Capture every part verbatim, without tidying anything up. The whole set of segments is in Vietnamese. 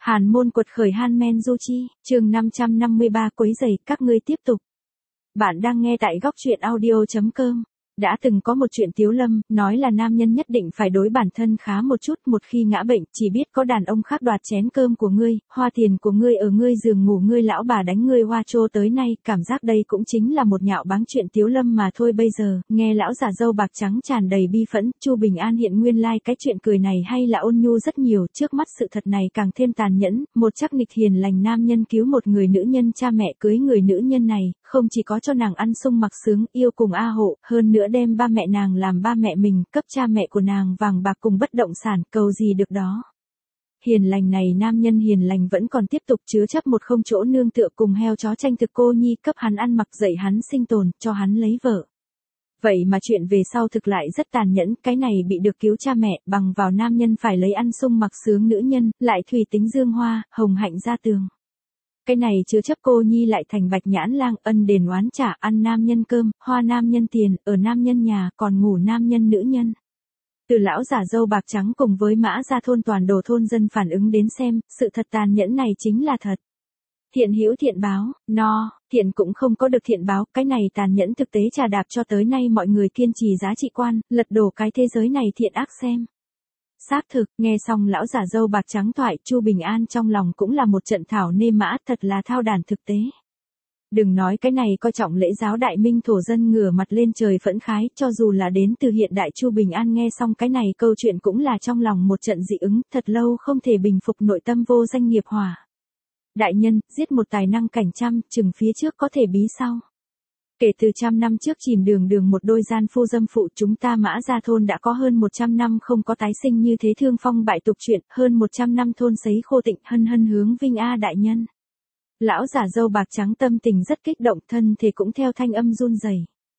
Hàn môn quật khởi Han Men Du Chi, chương năm trăm năm mươi ba quấy rầy, các ngươi tiếp tục. Bạn đang nghe tại góc truyện audio chấm com. Đã từng có một chuyện Tiếu Lâm, nói là nam nhân nhất định phải đối bản thân khá một chút, một khi ngã bệnh, chỉ biết có đàn ông khác đoạt chén cơm của ngươi, hoa tiền của ngươi ở ngươi giường ngủ, ngươi lão bà đánh ngươi hoa trô tới nay, cảm giác đây cũng chính là một nhạo báng chuyện Tiếu Lâm mà thôi. Bây giờ, nghe lão già râu bạc trắng tràn đầy bi phẫn, Chu Bình An hiện nguyên lai like cái chuyện cười này hay là ôn nhu rất nhiều, trước mắt sự thật này càng thêm tàn nhẫn, một chắc nịch hiền lành nam nhân cứu một người nữ nhân, cha mẹ cưới người nữ nhân này, không chỉ có cho nàng ăn sung mặc sướng, yêu cùng a hộ, hơn nữa đem ba mẹ nàng làm ba mẹ mình, cấp cha mẹ của nàng vàng bạc cùng bất động sản, cầu gì được đó. Hiền lành này nam nhân hiền lành vẫn còn tiếp tục chứa chấp một không chỗ nương tựa cùng heo chó tranh thực cô nhi, cấp hắn ăn mặc, dạy hắn sinh tồn, cho hắn lấy vợ. Vậy mà chuyện về sau thực lại rất tàn nhẫn, cái này bị được cứu cha mẹ, bằng vào nam nhân phải lấy ăn sung mặc sướng nữ nhân, lại thủy tính dương hoa, hồng hạnh ra tường. Cái này chứa chấp cô nhi lại thành bạch nhãn lang, ân đền oán trả, ăn nam nhân cơm, hoa nam nhân tiền, ở nam nhân nhà, còn ngủ nam nhân nữ nhân. Từ lão giả râu bạc trắng cùng với mã gia thôn toàn đồ thôn dân phản ứng đến xem, sự thật tàn nhẫn này chính là thật. Thiện hữu thiện báo, no, thiện cũng không có được thiện báo, cái này tàn nhẫn thực tế trà đạp cho tới nay mọi người kiên trì giá trị quan, lật đổ cái thế giới này thiện ác xem. Xác thực, nghe xong lão giả râu bạc trắng thoại, Chu Bình An trong lòng cũng là một trận thảo nê mã, thật là thao đàn thực tế. Đừng nói cái này coi trọng lễ giáo đại minh thổ dân ngửa mặt lên trời phẫn khái, cho dù là đến từ hiện đại Chu Bình An nghe xong cái này câu chuyện cũng là trong lòng một trận dị ứng, thật lâu không thể bình phục nội tâm vô danh nghiệp hỏa. Đại nhân, giết một tài năng cảnh trăm, chừng phía trước có thể bí sau. Kể từ trăm năm trước chìm đường đường một đôi gian phu dâm phụ, chúng ta mã gia thôn đã có hơn một trăm năm không có tái sinh như thế thương phong bại tục chuyện, hơn một trăm năm thôn sấy khô tịnh, hân hân hướng vinh a đại nhân. Lão giả râu bạc trắng tâm tình rất kích động, thân thể cũng theo thanh âm run rẩy.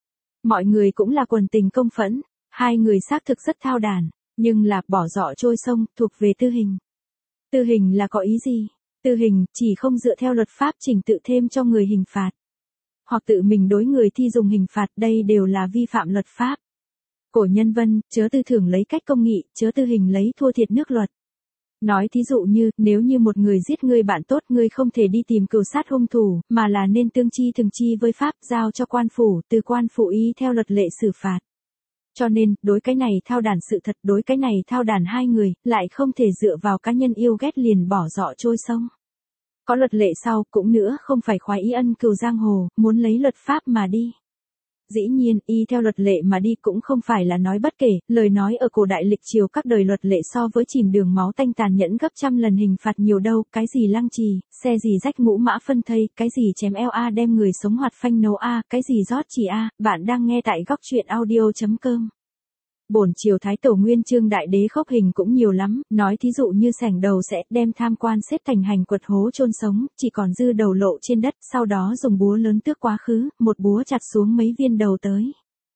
Mọi người cũng là quần tình công phẫn, hai người xác thực rất thao đàn, nhưng là bỏ dọ trôi sông, thuộc về tư hình. Tư hình là có ý gì? Tư hình chỉ không dựa theo luật pháp trình tự thêm cho người hình phạt, hoặc tự mình đối người thi dùng hình phạt, đây đều là vi phạm luật pháp. Cổ nhân vân, chớ tư thưởng lấy cách công nghị, chớ tư hình lấy thua thiệt nước luật. Nói thí dụ như, nếu như một người giết người bạn tốt, ngươi không thể đi tìm cừu sát hung thủ, mà là nên tương chi thường chi với pháp, giao cho quan phủ, từ quan phủ ý theo luật lệ xử phạt. Cho nên, đối cái này thao đàn sự thật, đối cái này thao đàn hai người, lại không thể dựa vào cá nhân yêu ghét liền bỏ dọ trôi sông. Có luật lệ sau, cũng nữa không phải khoái ý ân cừu giang hồ, muốn lấy luật pháp mà đi. Dĩ nhiên, y theo luật lệ mà đi cũng không phải là nói bất kể, lời nói ở cổ đại lịch triều các đời luật lệ so với chìm đường máu tanh tàn nhẫn gấp trăm lần hình phạt nhiều đâu, cái gì lăng trì, xe gì rách ngũ mã phân thây, cái gì chém eo a đem người sống hoạt phanh nấu a, cái gì rót chỉ a, bạn đang nghe tại góc truyện audio chấm com. Bổn triều thái tổ nguyên chương đại đế khốc hình cũng nhiều lắm, nói thí dụ như sảnh đầu sẽ đem tham quan xếp thành hành quật hố chôn sống, chỉ còn dư đầu lộ trên đất, sau đó dùng búa lớn tước quá khứ, một búa chặt xuống mấy viên đầu tới.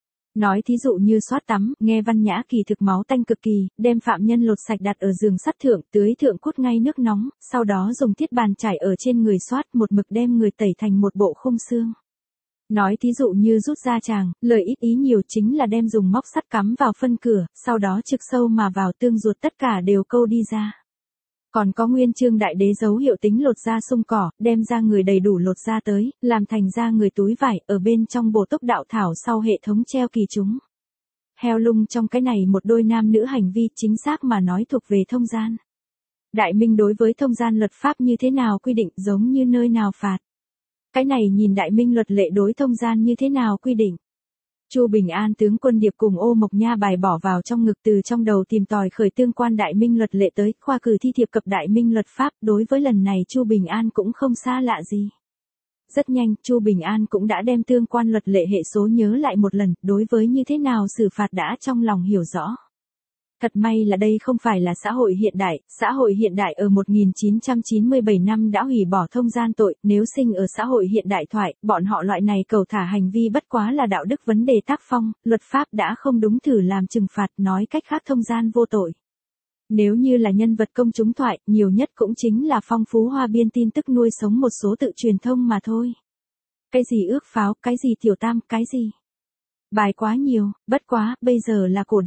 Nói thí dụ như soát tắm, nghe văn nhã kỳ thực máu tanh cực kỳ, đem phạm nhân lột sạch đặt ở giường sắt thượng, tưới thượng cốt ngay nước nóng, sau đó dùng thiết bàn trải ở trên người soát, một mực đem người tẩy thành một bộ khung xương. Nói thí dụ như rút ra chàng, lời ít ý nhiều chính là đem dùng móc sắt cắm vào phân cửa, sau đó trực sâu mà vào tương ruột tất cả đều câu đi ra. Còn có nguyên chương đại đế dấu hiệu tính lột da sung cỏ, đem ra người đầy đủ lột da tới, làm thành ra người túi vải, ở bên trong bổ túc đạo thảo sau hệ thống treo kỳ chúng. Heo lung trong cái này một đôi nam nữ hành vi chính xác mà nói thuộc về thông gian. Đại minh đối với thông gian luật pháp như thế nào quy định giống như nơi nào phạt. Cái này nhìn đại minh luật lệ đối thông gian như thế nào quy định. Chu Bình An tướng quân điệp cùng Ô Mộc Nha bài bỏ vào trong ngực, từ trong đầu tìm tòi khởi tương quan đại minh luật lệ tới, khoa cử thi thiệp cập đại minh luật pháp, đối với lần này Chu Bình An cũng không xa lạ gì. Rất nhanh, Chu Bình An cũng đã đem tương quan luật lệ hệ số nhớ lại một lần, đối với như thế nào xử phạt đã trong lòng hiểu rõ. Thật may là đây không phải là xã hội hiện đại, xã hội hiện đại ở một nghìn chín trăm chín mươi bảy năm đã hủy bỏ thông gian tội, nếu sinh ở xã hội hiện đại thoại, bọn họ loại này cầu thả hành vi bất quá là đạo đức vấn đề tác phong, luật pháp đã không đúng thử làm trừng phạt, nói cách khác thông gian vô tội. Nếu như là nhân vật công chúng thoại, nhiều nhất cũng chính là phong phú hoa biên tin tức nuôi sống một số tự truyền thông mà thôi. Cái gì ước pháo, cái gì tiểu tam, cái gì. Bài quá nhiều, bất quá, bây giờ là cổ đại.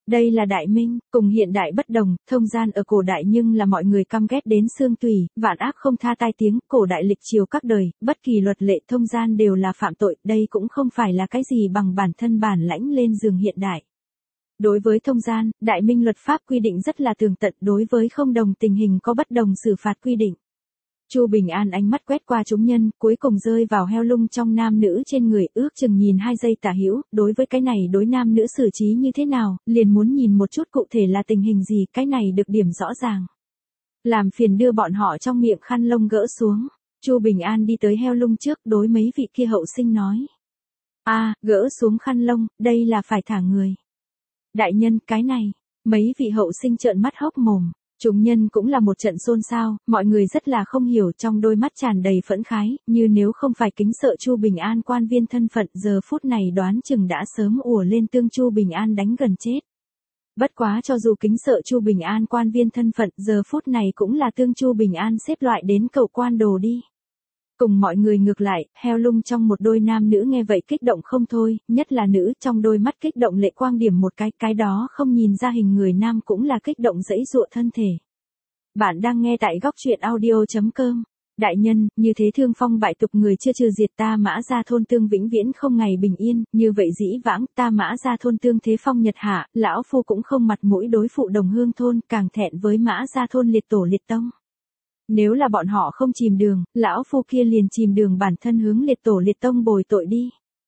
Đây là Đại Minh, cùng hiện đại bất đồng, thông gian ở cổ đại nhưng là mọi người căm ghét đến xương tủy, vạn ác không tha tai tiếng, cổ đại lịch triều các đời, bất kỳ luật lệ thông gian đều là phạm tội, đây cũng không phải là cái gì bằng bản thân bản lãnh lên giường hiện đại. Đối với thông gian, Đại Minh luật pháp quy định rất là tường tận, đối với không đồng tình hình có bất đồng xử phạt quy định. Chu Bình An ánh mắt quét qua chúng nhân, cuối cùng rơi vào heo lung trong nam nữ trên người, ước chừng nhìn hai giây tả hữu, đối với cái này đối nam nữ xử trí như thế nào, liền muốn nhìn một chút cụ thể là tình hình gì, cái này được điểm rõ ràng. Làm phiền đưa bọn họ trong miệng khăn lông gỡ xuống. Chu Bình An đi tới heo lung trước, đối mấy vị kia hậu sinh nói. A, à, gỡ xuống khăn lông, đây là phải thả người. Đại nhân, cái này, mấy vị hậu sinh trợn mắt hốc mồm. Chúng nhân cũng là một trận xôn xao, mọi người rất là không hiểu, trong đôi mắt tràn đầy phẫn khái, như nếu không phải kính sợ Chu Bình An quan viên thân phận, giờ phút này đoán chừng đã sớm ùa lên tương Chu Bình An đánh gần chết. Bất quá cho dù kính sợ Chu Bình An quan viên thân phận, giờ phút này cũng là tương Chu Bình An xếp loại đến cầu quan đồ đi. Cùng mọi người ngược lại, heo lung trong một đôi nam nữ nghe vậy kích động không thôi, nhất là nữ trong đôi mắt kích động lệ quang điểm một cái, cái đó không nhìn ra hình người nam cũng là kích động dẫy dụa thân thể. Bạn đang nghe tại góc truyện audio chấm com. Đại nhân, như thế thương phong bại tục người chưa trừ diệt ta Mã Gia thôn tương vĩnh viễn không ngày bình yên, như vậy dĩ vãng ta Mã Gia thôn tương thế phong nhật hạ, lão phu cũng không mặt mũi đối phụ đồng hương thôn, càng thẹn với Mã Gia thôn liệt tổ liệt tông. Nếu là bọn họ không chìm đường, lão phu kia liền chìm đường bản thân hướng liệt tổ liệt tông bồi tội đi.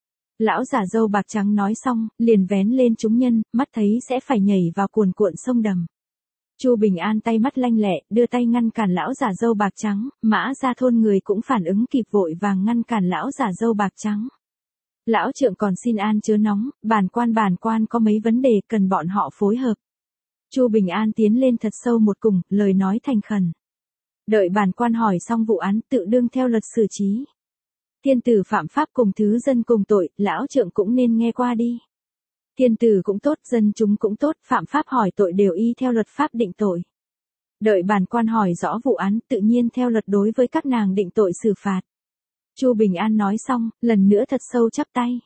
Lão giả râu bạc trắng nói xong, liền vén lên chúng nhân, mắt thấy sẽ phải nhảy vào cuồn cuộn sông đầm. Chu Bình An tay mắt lanh lẹ, đưa tay ngăn cản lão giả râu bạc trắng, Mã Gia thôn người cũng phản ứng kịp vội vàng ngăn cản lão giả râu bạc trắng. Lão trượng còn xin an chớ nóng, bản quan bản quan có mấy vấn đề cần bọn họ phối hợp. Chu Bình An tiến lên thật sâu một cùng, lời nói thành khẩn. Đợi bản quan hỏi xong vụ án tự đương theo luật xử trí. Tiên tử phạm pháp cùng thứ dân cùng tội, lão trượng cũng nên nghe qua đi. Tiên tử cũng tốt, dân chúng cũng tốt, phạm pháp hỏi tội đều y theo luật pháp định tội. Đợi bản quan hỏi rõ vụ án, tự nhiên theo luật đối với các nàng định tội xử phạt. Chu Bình An nói xong, lần nữa thật sâu chắp tay.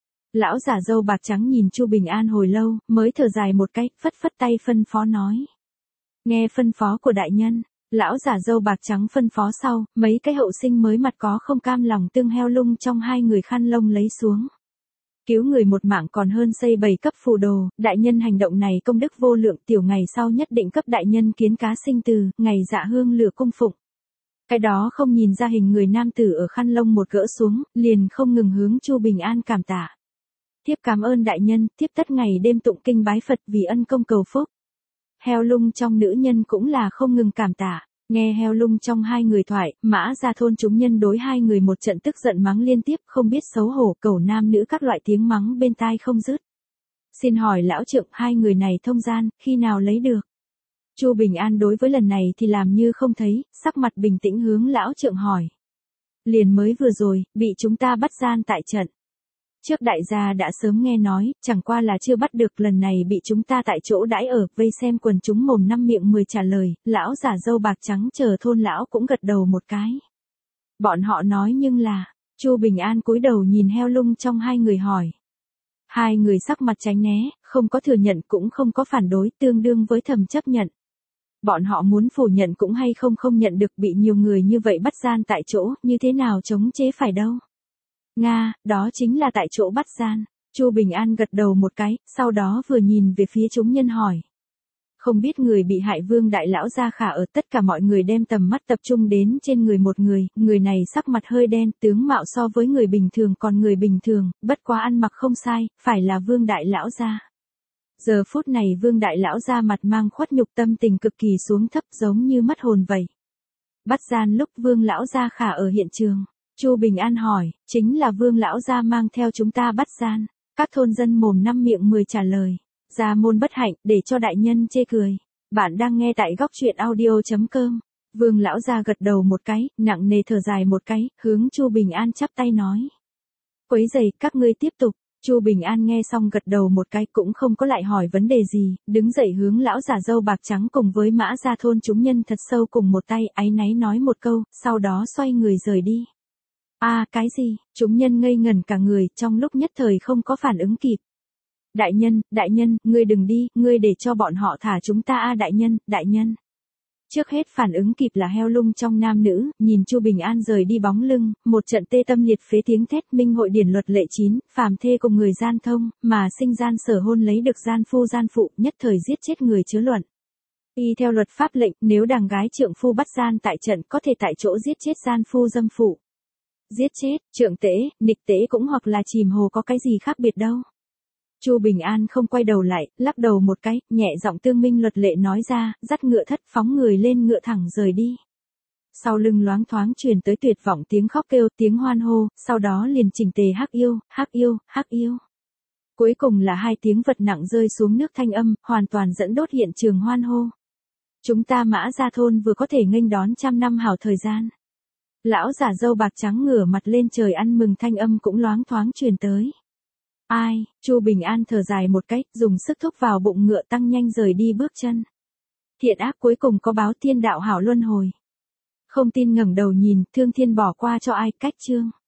Lão giả râu bạc trắng nhìn Chu Bình An hồi lâu, mới thở dài một cái, phất phất tay phân phó nói. Nghe phân phó của đại nhân. Lão giả râu bạc trắng phân phó sau, mấy cái hậu sinh mới mặt có không cam lòng tương heo lung trong hai người khăn lông lấy xuống. Cứu người một mạng còn hơn xây bảy cấp phù đồ, đại nhân hành động này công đức vô lượng, tiểu ngày sau nhất định cấp đại nhân kiến cá sinh từ, ngày dạ hương lửa cung phụng. Cái đó không nhìn ra hình người nam tử ở khăn lông một gỡ xuống, liền không ngừng hướng Chu Bình An cảm tạ. Tiếp cảm ơn đại nhân, tiếp tất ngày đêm tụng kinh bái Phật vì ân công cầu phúc. Heo lung trong nữ nhân cũng là không ngừng cảm tạ. Nghe heo lung trong hai người thoại, Mã Gia thôn chúng nhân đối hai người một trận tức giận mắng liên tiếp, không biết xấu hổ, cẩu nam nữ các loại tiếng mắng bên tai không dứt. Xin hỏi lão trượng, hai người này thông gian, khi nào lấy được? Chu Bình An đối với lần này thì làm như không thấy, sắc mặt bình tĩnh hướng lão trượng hỏi. Liền mới vừa rồi, bị chúng ta bắt gian tại trận. Trước đại gia đã sớm nghe nói, chẳng qua là chưa bắt được, lần này bị chúng ta tại chỗ đãi ở, vây xem quần chúng mồm năm miệng mười trả lời, lão giả râu bạc trắng chờ thôn lão cũng gật đầu một cái. Bọn họ nói nhưng là, Chu Bình An cúi đầu nhìn heo lung trong hai người hỏi. Hai người sắc mặt tránh né, không có thừa nhận cũng không có phản đối, tương đương với thầm chấp nhận. Bọn họ muốn phủ nhận cũng hay không không nhận được, bị nhiều người như vậy bắt gian tại chỗ, như thế nào chống chế phải đâu. Nga, đó chính là tại chỗ bắt gian. Chu Bình An gật đầu một cái, sau đó vừa nhìn về phía chúng nhân hỏi. Không biết người bị hại Vương đại lão gia khả ở, tất cả mọi người đem tầm mắt tập trung đến trên người một người, người này sắc mặt hơi đen, tướng mạo so với người bình thường còn người bình thường, bất quá ăn mặc không sai, phải là Vương đại lão gia. Giờ phút này Vương đại lão gia mặt mang khuất nhục, tâm tình cực kỳ xuống thấp, giống như mất hồn vậy. Bắt gian lúc Vương lão gia khả ở hiện trường. Chu Bình An hỏi, chính là Vương lão gia mang theo chúng ta bắt gian. Các thôn dân mồm năm miệng mười trả lời. Gia môn bất hạnh, để cho đại nhân chê cười. Bạn đang nghe tại góc truyện audio chấm com. Vương lão gia gật đầu một cái, nặng nề thở dài một cái, hướng Chu Bình An chắp tay nói. Quấy giày, các ngươi tiếp tục. Chu Bình An nghe xong gật đầu một cái, cũng không có lại hỏi vấn đề gì, đứng dậy hướng lão giả râu bạc trắng cùng với Mã Gia thôn chúng nhân thật sâu cùng một tay, áy náy nói một câu, sau đó xoay người rời đi. A à, cái gì? Chúng nhân ngây ngẩn cả người, trong lúc nhất thời không có phản ứng kịp. Đại nhân, đại nhân, ngươi đừng đi, ngươi để cho bọn họ thả chúng ta a đại nhân, đại nhân. Trước hết phản ứng kịp là heo lung trong nam nữ, nhìn Chu Bình An rời đi bóng lưng, một trận tê tâm liệt phế tiếng thét minh hội điển luật lệ chín, phàm thê cùng người gian thông, mà sinh gian sở hôn lấy được gian phu gian phụ, nhất thời giết chết người chớ luận. Y theo luật pháp lệnh, nếu đàng gái trượng phu bắt gian tại trận có thể tại chỗ giết chết gian phu dâm phụ. Giết chết, trượng tễ, nịch tễ cũng hoặc là chìm hồ có cái gì khác biệt đâu. Chu Bình An không quay đầu lại, lắc đầu một cái, nhẹ giọng tương minh luật lệ nói ra, dắt ngựa thất phóng người lên ngựa thẳng rời đi. Sau lưng loáng thoáng truyền tới tuyệt vọng tiếng khóc kêu, tiếng hoan hô, sau đó liền chỉnh tề hắc yêu, hắc yêu, hắc yêu. Cuối cùng là hai tiếng vật nặng rơi xuống nước thanh âm, hoàn toàn dẫn đốt hiện trường hoan hô. Chúng ta Mã Gia thôn vừa có thể nghênh đón trăm năm hảo thời gian. Lão giả râu bạc trắng ngửa mặt lên trời ăn mừng thanh âm cũng loáng thoáng truyền tới. Ai, Chu Bình An thở dài một cách, dùng sức thúc vào bụng ngựa tăng nhanh rời đi bước chân. Thiện ác cuối cùng có báo thiên đạo hảo luân hồi. Không tin ngẩng đầu nhìn, thương thiên bỏ qua cho ai, cách chương.